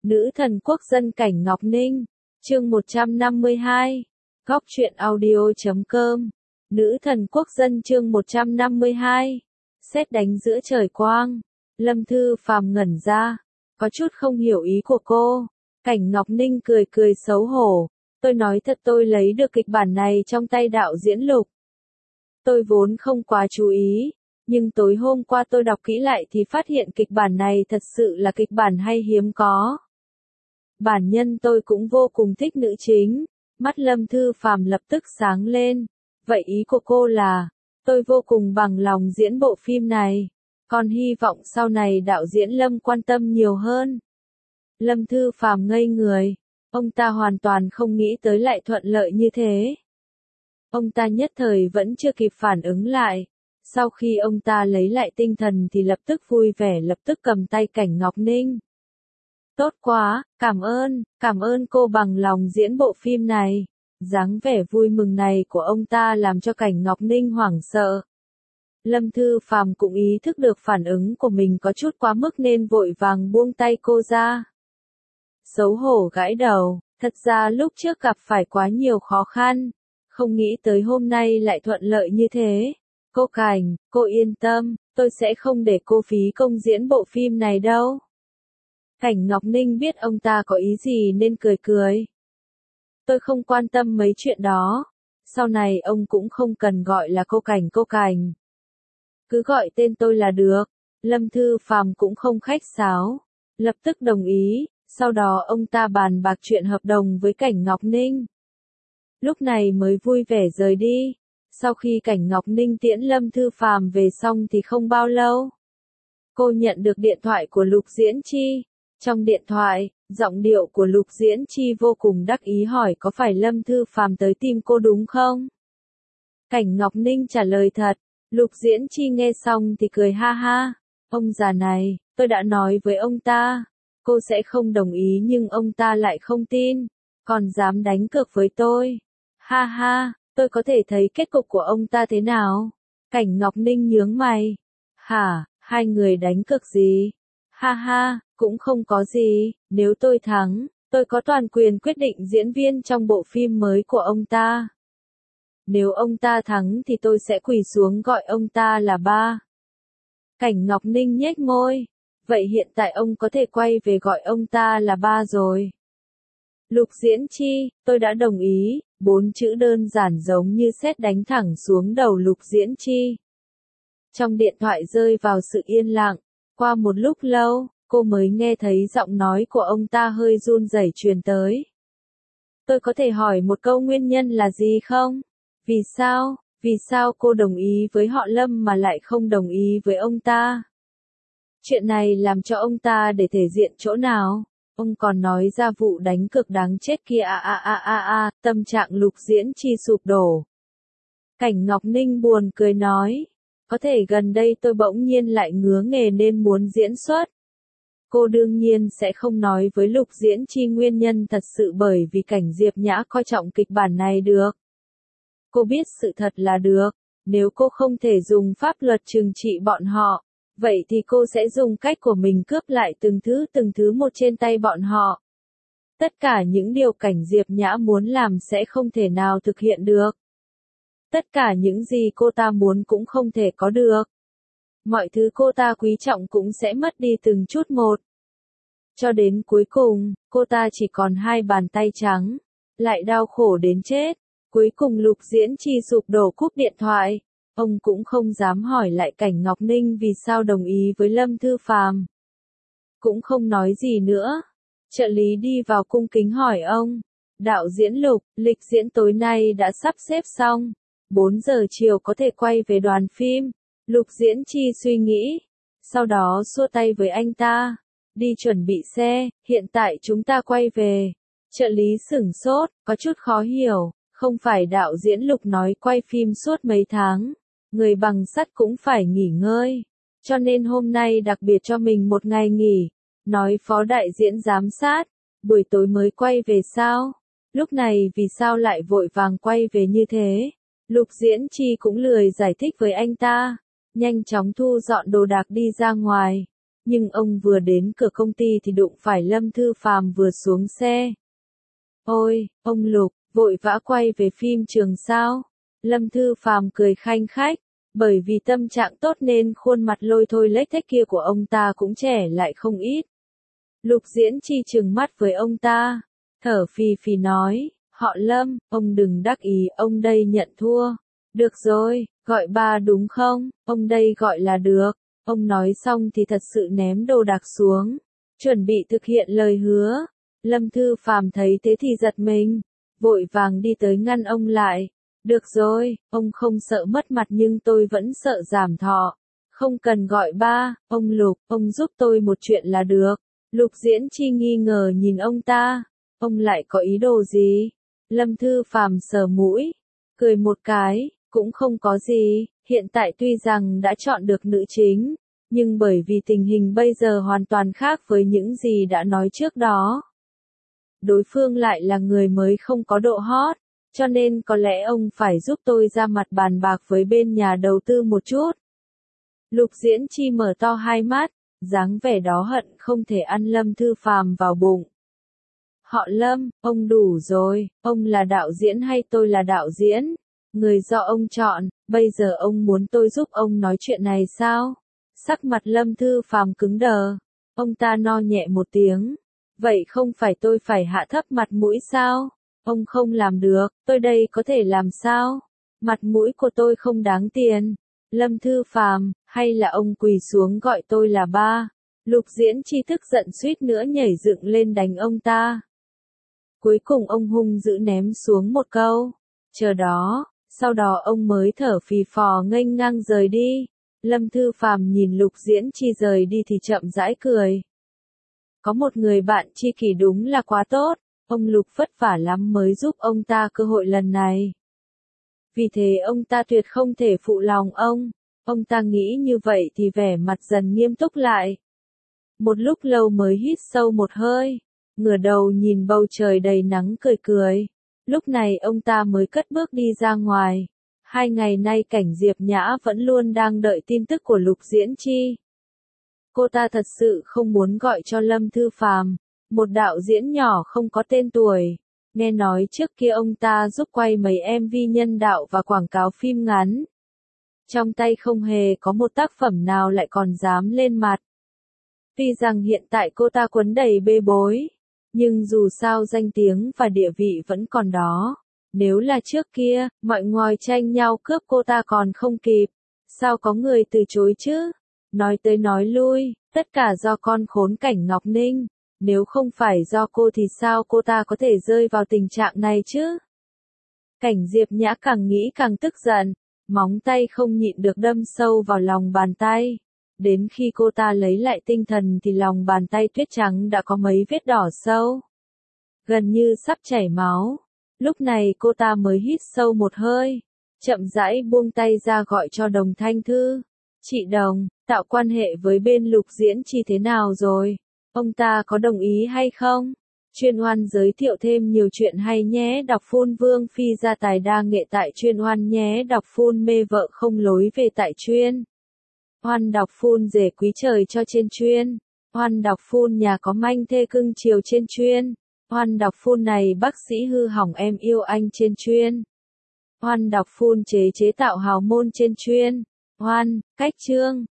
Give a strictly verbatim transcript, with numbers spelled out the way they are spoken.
Nữ thần quốc dân Cảnh Ngọc Ninh, chương một trăm năm mươi hai, góc truyện audio chấm com. Nữ thần quốc dân chương một trăm năm mươi hai, sét đánh giữa trời quang. Lâm Thư Phàm ngẩn ra, có chút không hiểu ý của cô. Cảnh Ngọc Ninh cười cười xấu hổ, tôi nói thật, tôi lấy được kịch bản này trong tay đạo diễn Lục. Tôi vốn không quá chú ý, nhưng tối hôm qua tôi đọc kỹ lại thì phát hiện kịch bản này thật sự là kịch bản hay hiếm có. Bản nhân tôi cũng vô cùng thích nữ chính. Mắt Lâm Thư Phàm lập tức sáng lên. Vậy ý của cô là, tôi vô cùng bằng lòng diễn bộ phim này. Còn hy vọng sau này đạo diễn Lâm quan tâm nhiều hơn. Lâm Thư Phàm ngây người. Ông ta hoàn toàn không nghĩ tới lại thuận lợi như thế. Ông ta nhất thời vẫn chưa kịp phản ứng lại. Sau khi ông ta lấy lại tinh thần thì lập tức vui vẻ, lập tức cầm tay Cảnh Ngọc Ninh. Tốt quá, cảm ơn, cảm ơn cô bằng lòng diễn bộ phim này. Dáng vẻ vui mừng này của ông ta làm cho Cảnh Ngọc Ninh hoảng sợ. Lâm Thư Phàm cũng ý thức được phản ứng của mình có chút quá mức nên vội vàng buông tay cô ra. Xấu hổ gãi đầu, thật ra lúc trước gặp phải quá nhiều khó khăn, không nghĩ tới hôm nay lại thuận lợi như thế. Cô Cảnh, cô yên tâm, tôi sẽ không để cô phí công diễn bộ phim này đâu. Cảnh Ngọc Ninh biết ông ta có ý gì nên cười cười. Tôi không quan tâm mấy chuyện đó. Sau này ông cũng không cần gọi là cô Cảnh cô Cảnh. Cứ gọi tên tôi là được. Lâm Thư Phàm cũng không khách sáo. Lập tức đồng ý. Sau đó ông ta bàn bạc chuyện hợp đồng với Cảnh Ngọc Ninh. Lúc này mới vui vẻ rời đi. Sau khi Cảnh Ngọc Ninh tiễn Lâm Thư Phàm về xong thì không bao lâu, cô nhận được điện thoại của Lục Diễn Chi. Trong điện thoại, giọng điệu của Lục Diễn Chi vô cùng đắc ý hỏi có phải Lâm Thư Phàm tới tìm cô đúng không? Cảnh Ngọc Ninh trả lời thật. Lục Diễn Chi nghe xong thì cười ha ha. Ông già này, tôi đã nói với ông ta, cô sẽ không đồng ý nhưng ông ta lại không tin, còn dám đánh cược với tôi. Ha ha, tôi có thể thấy kết cục của ông ta thế nào? Cảnh Ngọc Ninh nhướng mày. Hả, hai người đánh cược gì? Ha ha, cũng không có gì, nếu tôi thắng, tôi có toàn quyền quyết định diễn viên trong bộ phim mới của ông ta. Nếu ông ta thắng thì tôi sẽ quỳ xuống gọi ông ta là ba. Cảnh Ngọc Ninh nhếch môi. Vậy hiện tại ông có thể quay về gọi ông ta là ba rồi. Lục Diễn Chi, tôi đã đồng ý. Bốn chữ đơn giản giống như sét đánh thẳng xuống đầu Lục Diễn Chi. Trong điện thoại rơi vào sự yên lặng. Qua một lúc lâu, cô mới nghe thấy giọng nói của ông ta hơi run rẩy truyền tới. Tôi có thể hỏi một câu nguyên nhân là gì không? Vì sao, vì sao cô đồng ý với họ Lâm mà lại không đồng ý với ông ta? Chuyện này làm cho ông ta để thể diện chỗ nào? Ông còn nói ra vụ đánh cược đáng chết kia a a a a a, tâm trạng Lục Diễn Chi sụp đổ. Cảnh Ngọc Ninh buồn cười nói. Có thể gần đây tôi bỗng nhiên lại ngứa nghề nên muốn diễn xuất. Cô đương nhiên sẽ không nói với Lục Diễn Chi nguyên nhân thật sự bởi vì Cảnh Diệp Nhã coi trọng kịch bản này được. Cô biết sự thật là được, nếu cô không thể dùng pháp luật trừng trị bọn họ, vậy thì cô sẽ dùng cách của mình cướp lại từng thứ từng thứ một trên tay bọn họ. Tất cả những điều Cảnh Diệp Nhã muốn làm sẽ không thể nào thực hiện được. Tất cả những gì cô ta muốn cũng không thể có được. Mọi thứ cô ta quý trọng cũng sẽ mất đi từng chút một. Cho đến cuối cùng, cô ta chỉ còn hai bàn tay trắng, lại đau khổ đến chết. Cuối cùng Lục Diễn Chi sụp đổ cúp điện thoại. Ông cũng không dám hỏi lại Cảnh Ngọc Ninh vì sao đồng ý với Lâm Thư Phàm. Cũng không nói gì nữa. Trợ lý đi vào cung kính hỏi ông. Đạo diễn Lục, lịch diễn tối nay đã sắp xếp xong. bốn giờ chiều có thể quay về đoàn phim. Lục Diễn Chi suy nghĩ. Sau đó xua tay với anh ta. Đi chuẩn bị xe, hiện tại chúng ta quay về. Trợ lý sửng sốt, có chút khó hiểu. Không phải đạo diễn Lục nói quay phim suốt mấy tháng. Người bằng sắt cũng phải nghỉ ngơi. Cho nên hôm nay đặc biệt cho mình một ngày nghỉ. Nói phó đại diễn giám sát. Buổi tối mới quay về sao? Lúc này vì sao lại vội vàng quay về như thế? Lục Diễn Chi cũng lười giải thích với anh ta. Nhanh chóng thu dọn đồ đạc đi ra ngoài. Nhưng ông vừa đến cửa công ty thì đụng phải Lâm Thư Phàm vừa xuống xe. Ôi, ông Lục, vội vã quay về phim trường sao? Lâm Thư Phàm cười khanh khách, bởi vì tâm trạng tốt nên khuôn mặt lôi thôi lếch thếch kia của ông ta cũng trẻ lại không ít. Lục Diễn Chi trừng mắt với ông ta, thở phì phì nói, họ Lâm, ông đừng đắc ý, ông đây nhận thua. Được rồi, gọi ba đúng không, ông đây gọi là được. Ông nói xong thì thật sự ném đồ đạc xuống, chuẩn bị thực hiện lời hứa. Lâm Thư Phàm thấy thế thì giật mình, vội vàng đi tới ngăn ông lại. Được rồi, ông không sợ mất mặt nhưng tôi vẫn sợ giảm thọ. Không cần gọi ba, ông Lục, ông giúp tôi một chuyện là được. Lục Diễn Chi nghi ngờ nhìn ông ta, ông lại có ý đồ gì? Lâm Thư Phàm sờ mũi, cười một cái, cũng không có gì, hiện tại tuy rằng đã chọn được nữ chính, nhưng bởi vì tình hình bây giờ hoàn toàn khác với những gì đã nói trước đó. Đối phương lại là người mới không có độ hot, cho nên có lẽ ông phải giúp tôi ra mặt bàn bạc với bên nhà đầu tư một chút. Lục Diễn Chi mở to hai mắt, dáng vẻ đó hận không thể ăn Lâm Thư Phàm vào bụng. Họ Lâm, ông đủ rồi, ông là đạo diễn hay tôi là đạo diễn? Người do ông chọn, bây giờ ông muốn tôi giúp ông nói chuyện này sao? Sắc mặt Lâm Thư Phàm cứng đờ, ông ta no nhẹ một tiếng. Vậy không phải tôi phải hạ thấp mặt mũi sao? Ông không làm được, tôi đây có thể làm sao? Mặt mũi của tôi không đáng tiền. Lâm Thư Phàm, hay là ông quỳ xuống gọi tôi là ba? Lục Diễn Chi tức giận suýt nữa nhảy dựng lên đánh ông ta. Cuối cùng ông hung dữ ném xuống một câu. Chờ đó, sau đó ông mới thở phì phò nghênh ngang rời đi. Lâm Thư Phàm nhìn Lục Diễn Chi rời đi thì chậm rãi cười. Có một người bạn tri kỷ đúng là quá tốt, ông Lục vất vả lắm mới giúp ông ta cơ hội lần này. Vì thế ông ta tuyệt không thể phụ lòng ông, ông ta nghĩ như vậy thì vẻ mặt dần nghiêm túc lại. Một lúc lâu mới hít sâu một hơi, ngửa đầu nhìn bầu trời đầy nắng cười cười. Lúc này ông ta mới cất bước đi ra ngoài. Hai ngày nay Cảnh Diệp Nhã vẫn luôn đang đợi tin tức của Lục Diễn Chi. Cô ta thật sự không muốn gọi cho Lâm Thư Phàm, một đạo diễn nhỏ không có tên tuổi. Nghe nói trước kia ông ta giúp quay mấy em vê nhân đạo và quảng cáo phim ngắn. Trong tay không hề có một tác phẩm nào lại còn dám lên mặt. Tuy rằng hiện tại cô ta quấn đầy bê bối, nhưng dù sao danh tiếng và địa vị vẫn còn đó. Nếu là trước kia, mọi ngòi tranh nhau cướp cô ta còn không kịp. Sao có người từ chối chứ? Nói tới nói lui, tất cả do con khốn Cảnh Ngọc Ninh. Nếu không phải do cô thì sao cô ta có thể rơi vào tình trạng này chứ? Cảnh Diệp Nhã càng nghĩ càng tức giận, móng tay không nhịn được đâm sâu vào lòng bàn tay. Đến khi cô ta lấy lại tinh thần thì lòng bàn tay tuyết trắng đã có mấy vết đỏ sâu. Gần như sắp chảy máu. Lúc này cô ta mới hít sâu một hơi, chậm rãi buông tay ra gọi cho Đồng Thanh Thư. Chị Đồng, tạo quan hệ với bên Lục Diễn Chi thế nào rồi? Ông ta có đồng ý hay không? Chuyên Oan giới thiệu thêm nhiều chuyện hay nhé. Đọc phun Vương Phi gia tài đa nghệ tại Chuyên Oan nhé. Đọc phun mê vợ không lối về tại Chuyên Oan. Đọc phun rể quý trời cho trên Chuyên Oan. Đọc phun nhà có manh thê cưng chiều trên Chuyên Oan. Đọc phun này bác sĩ hư hỏng em yêu anh trên Chuyên Oan. Đọc phun chế chế tạo hào môn trên Chuyên Oan. Cách chương